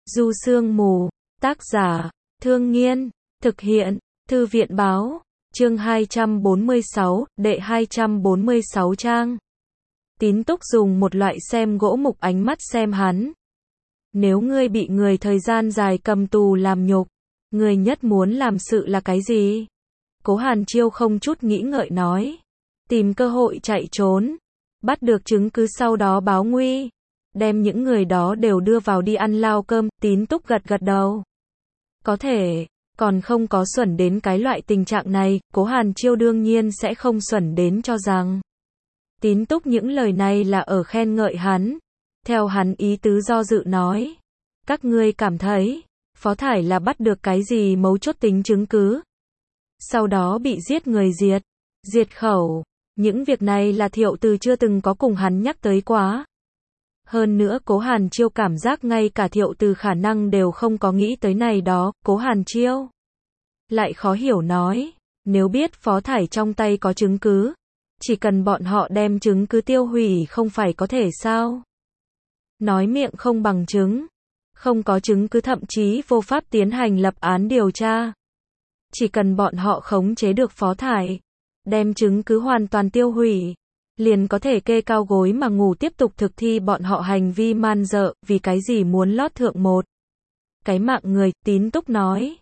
Du Sương Mù, tác giả, Thương Nghiên, thực hiện, Thư viện báo, chương 246, đệ 246 trang. Tín Túc dùng một loại xem gỗ mục ánh mắt xem hắn. Nếu ngươi bị người thời gian dài cầm tù làm nhục, ngươi nhất muốn làm sự là cái gì? Cố Hàn Chiêu không chút nghĩ ngợi nói. Tìm cơ hội chạy trốn, bắt được chứng cứ sau đó báo nguy, đem những người đó đều đưa vào đi ăn lao cơm. Tín Túc gật gật đầu. Có thể, còn không có xuẩn đến cái loại tình trạng này, Cố Hàn Chiêu đương nhiên sẽ không xuẩn đến cho rằng Tín Túc những lời này là ở khen ngợi hắn. Theo hắn ý tứ do dự nói, các ngươi cảm thấy Phó Thải là bắt được cái gì mấu chốt tính chứng cứ, sau đó bị giết người diệt khẩu. Những việc này là Thiệu Từ chưa từng có cùng hắn nhắc tới quá. Hơn nữa Cố Hàn Chiêu cảm giác ngay cả Thiệu Từ khả năng đều không có nghĩ tới này đó. Cố Hàn Chiêu lại khó hiểu nói, nếu biết Phó Thải trong tay có chứng cứ, chỉ cần bọn họ đem chứng cứ tiêu hủy không phải có thể sao? Nói miệng không bằng chứng, không có chứng cứ thậm chí vô pháp tiến hành lập án điều tra. Chỉ cần bọn họ khống chế được Phó Thải, đem chứng cứ hoàn toàn tiêu hủy, liền có thể kê cao gối mà ngủ tiếp tục thực thi bọn họ hành vi man dợ. Vì cái gì muốn lót thượng một cái mạng người? Tín Túc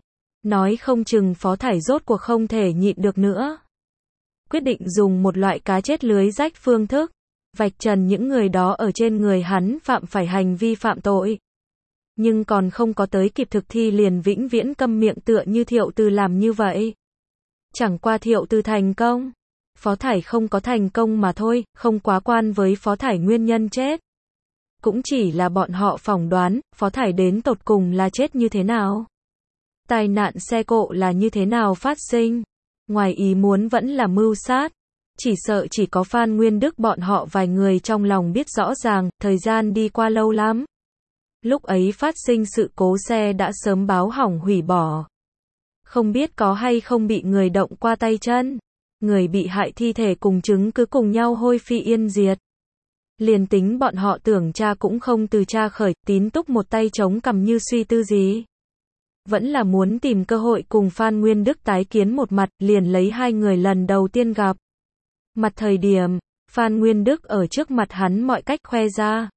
nói không chừng Phó Thải rốt cuộc không thể nhịn được nữa, quyết định dùng một loại cá chết lưới rách phương thức, vạch trần những người đó ở trên người hắn phạm phải hành vi phạm tội. Nhưng còn không có tới kịp thực thi liền vĩnh viễn câm miệng tựa như Thiệu Từ làm như vậy. Chẳng qua Thiệu Từ thành công, Phó Thải không có thành công mà thôi, không quá quan với Phó Thải nguyên nhân chết. Cũng chỉ là bọn họ phỏng đoán, Phó Thải đến tột cùng là chết như thế nào. Tai nạn xe cộ là như thế nào phát sinh. Ngoài ý muốn vẫn là mưu sát. Chỉ sợ chỉ có Phan Nguyên Đức bọn họ vài người trong lòng biết rõ ràng, thời gian đi qua lâu lắm. Lúc ấy phát sinh sự cố xe đã sớm báo hỏng hủy bỏ. Không biết có hay không bị người động qua tay chân. Người bị hại thi thể cùng chứng cứ cùng nhau hôi phi yên diệt. Liền tính bọn họ tưởng tra cũng không từ tra khởi. Tín Túc một tay chống cằm như suy tư gì. Vẫn là muốn tìm cơ hội cùng Phan Nguyên Đức tái kiến một mặt, liền lấy hai người lần đầu tiên gặp mặt thời điểm, Phan Nguyên Đức ở trước mặt hắn mọi cách khoe ra.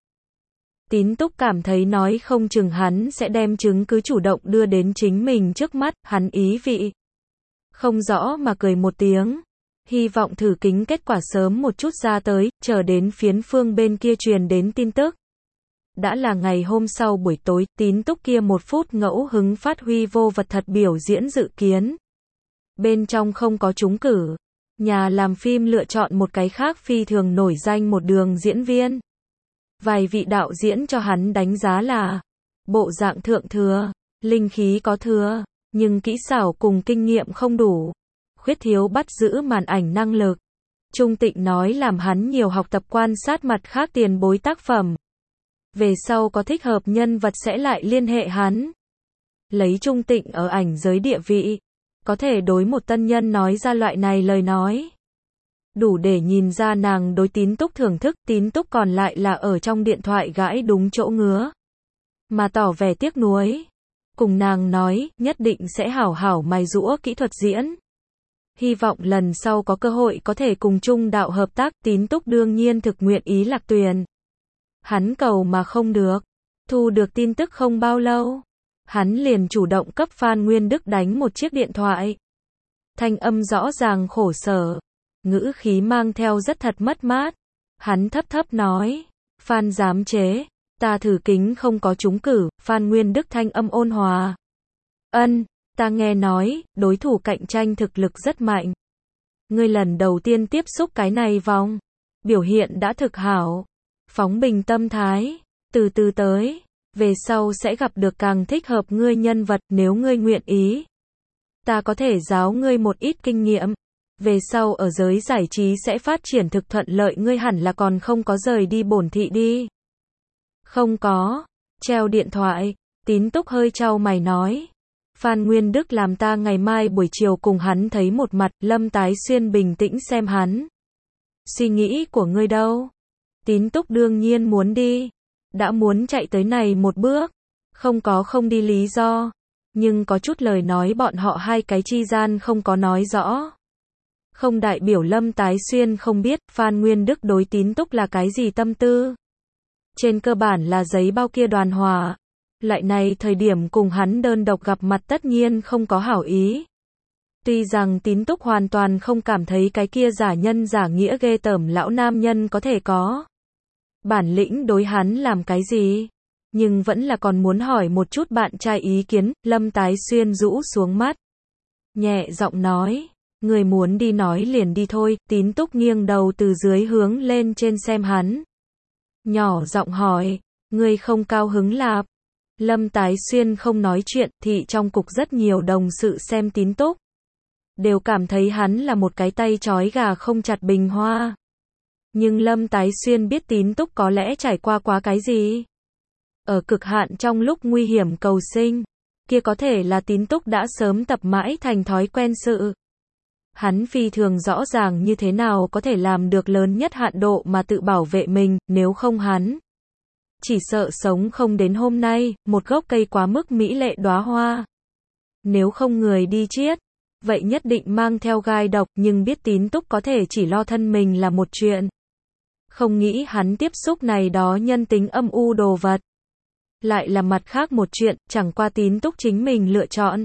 Tín Túc cảm thấy nói không chừng hắn sẽ đem chứng cứ chủ động đưa đến chính mình trước mắt. Hắn ý vị không rõ mà cười một tiếng, hy vọng thử kính kết quả sớm một chút ra tới, chờ đến phiến phương bên kia truyền đến tin tức. Đã là ngày hôm sau buổi tối, Tín Túc kia một phút ngẫu hứng phát huy vô vật thật biểu diễn dự kiến. Bên trong không có trúng cử. Nhà làm phim lựa chọn một cái khác phi thường nổi danh một đường diễn viên. Vài vị đạo diễn cho hắn đánh giá là bộ dạng thượng thừa, linh khí có thừa, nhưng kỹ xảo cùng kinh nghiệm không đủ, khuyết thiếu bắt giữ màn ảnh năng lực. Trung Tịnh nói làm hắn nhiều học tập quan sát mặt khác tiền bối tác phẩm. Về sau có thích hợp nhân vật sẽ lại liên hệ hắn. Lấy Trung Tịnh ở ảnh giới địa vị, có thể đối một tân nhân nói ra loại này lời nói, đủ để nhìn ra nàng đối Tín Túc thưởng thức. Tín Túc còn lại là ở trong điện thoại gãi đúng chỗ ngứa, mà tỏ vẻ tiếc nuối. Cùng nàng nói, nhất định sẽ hảo hảo mài giũa kỹ thuật diễn. Hy vọng lần sau có cơ hội có thể cùng Trung đạo hợp tác. Tín Túc đương nhiên thực nguyện ý lạc tuyền. Hắn cầu mà không được. Thu được tin tức không bao lâu, hắn liền chủ động cấp Phan Nguyên Đức đánh một chiếc điện thoại. Thanh âm rõ ràng khổ sở, ngữ khí mang theo rất thật mất mát. Hắn thấp thấp nói, Phan giám chế, ta thử kính không có trúng cử. Phan Nguyên Đức thanh âm ôn hòa. Ta nghe nói, đối thủ cạnh tranh thực lực rất mạnh. Ngươi lần đầu tiên tiếp xúc cái này vòng, biểu hiện đã thực hảo. Phóng bình tâm thái, từ từ tới, về sau sẽ gặp được càng thích hợp ngươi nhân vật. Nếu ngươi nguyện ý, ta có thể giáo ngươi một ít kinh nghiệm. Về sau ở giới giải trí sẽ phát triển thực thuận lợi. Ngươi hẳn là còn không có rời đi bổn thị đi. Không có. Treo điện thoại, Tín Túc hơi chau mày nói, Phan Nguyên Đức làm ta ngày mai buổi chiều cùng hắn thấy một mặt. Lâm Tái Xuyên bình tĩnh xem hắn. Suy nghĩ của ngươi đâu? Tín Túc đương nhiên muốn đi. Đã muốn chạy tới này một bước, không đi lý do. Nhưng có chút lời nói bọn họ hai cái chi gian không có nói rõ. Không đại biểu Lâm Tái Xuyên không biết Phan Nguyên Đức đối Tín Túc là cái gì tâm tư. Trên cơ bản là giấy bao kia đoàn hòa. Lại này thời điểm cùng hắn đơn độc gặp mặt tất nhiên không có hảo ý. Tuy rằng Tín Túc hoàn toàn không cảm thấy cái kia giả nhân giả nghĩa ghê tởm lão nam nhân có thể có bản lĩnh đối hắn làm cái gì. Nhưng vẫn là còn muốn hỏi một chút bạn trai ý kiến. Lâm Tái Xuyên rũ xuống mắt. Nhẹ giọng nói. Người muốn đi nói liền đi thôi. Tín Túc nghiêng đầu từ dưới hướng lên trên xem hắn. Nhỏ giọng hỏi. Người không cao hứng lạp. Lâm Tái Xuyên không nói chuyện. Thị trong cục rất nhiều đồng sự xem Tín Túc. Đều cảm thấy hắn là một cái tay trói gà không chặt bình hoa. Nhưng Lâm Tái Xuyên biết Tín Túc có lẽ trải qua quá cái gì. Ở cực hạn trong lúc nguy hiểm cầu sinh, kia có thể là Tín Túc đã sớm tập mãi thành thói quen sự. Hắn phi thường rõ ràng như thế nào có thể làm được lớn nhất hạn độ mà tự bảo vệ mình, nếu không hắn chỉ sợ sống không đến hôm nay, một gốc cây quá mức mỹ lệ đóa hoa. Nếu không người đi chiết, vậy nhất định mang theo gai độc, nhưng biết Tín Túc có thể chỉ lo thân mình là một chuyện. Không nghĩ hắn tiếp xúc này đó nhân tính âm u đồ vật. Lại là mặt khác một chuyện, chẳng qua Tín Túc chính mình lựa chọn.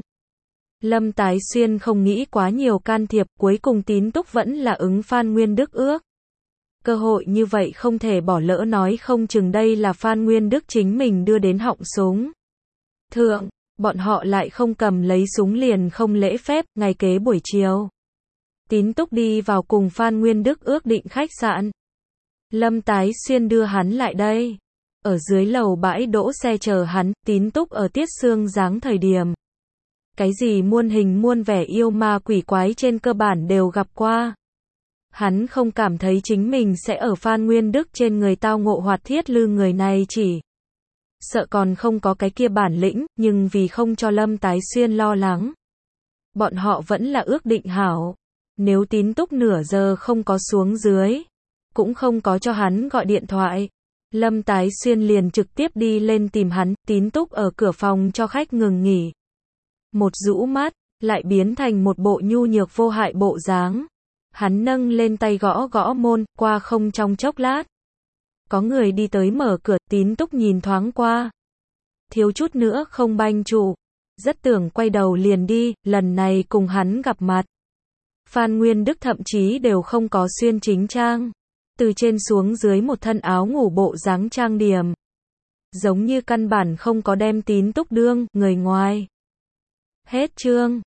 Lâm Tái Xuyên không nghĩ quá nhiều can thiệp, cuối cùng Tín Túc vẫn là ứng Phan Nguyên Đức ước. Cơ hội như vậy không thể bỏ lỡ, nói không chừng đây là Phan Nguyên Đức chính mình đưa đến họng súng. Thượng, bọn họ lại không cầm lấy súng liền không lễ phép. Ngày kế buổi chiều, Tín Túc đi vào cùng Phan Nguyên Đức ước định khách sạn. Lâm Tái Xuyên đưa hắn lại đây. Ở dưới lầu bãi đỗ xe chờ hắn. Tín Túc ở Tiết Sương Giáng thời điểm, cái gì muôn hình muôn vẻ yêu ma quỷ quái trên cơ bản đều gặp qua. Hắn không cảm thấy chính mình sẽ ở Phan Nguyên Đức trên người tao ngộ Hoạt Thiết Lư, người này chỉ sợ còn không có cái kia bản lĩnh, nhưng vì không cho Lâm Tái Xuyên lo lắng, bọn họ vẫn là ước định hảo. Nếu Tín Túc nửa giờ không có xuống dưới, cũng không có cho hắn gọi điện thoại, Lâm Tái Xuyên liền trực tiếp đi lên tìm hắn. Tín Túc ở cửa phòng cho khách ngừng nghỉ. Một rũ mắt, lại biến thành một bộ nhu nhược vô hại bộ dáng. Hắn nâng lên tay gõ gõ môn, qua không trong chốc lát. Có người đi tới mở cửa. Tín Túc nhìn thoáng qua, thiếu chút nữa không banh trụ. Rất tưởng quay đầu liền đi. Lần này cùng hắn gặp mặt, Phan Nguyên Đức thậm chí đều không có xuyên chính trang. Từ trên xuống dưới một thân áo ngủ bộ dáng trang điểm, giống như căn bản không có đem Tín Túc đương người ngoài. Hết chương.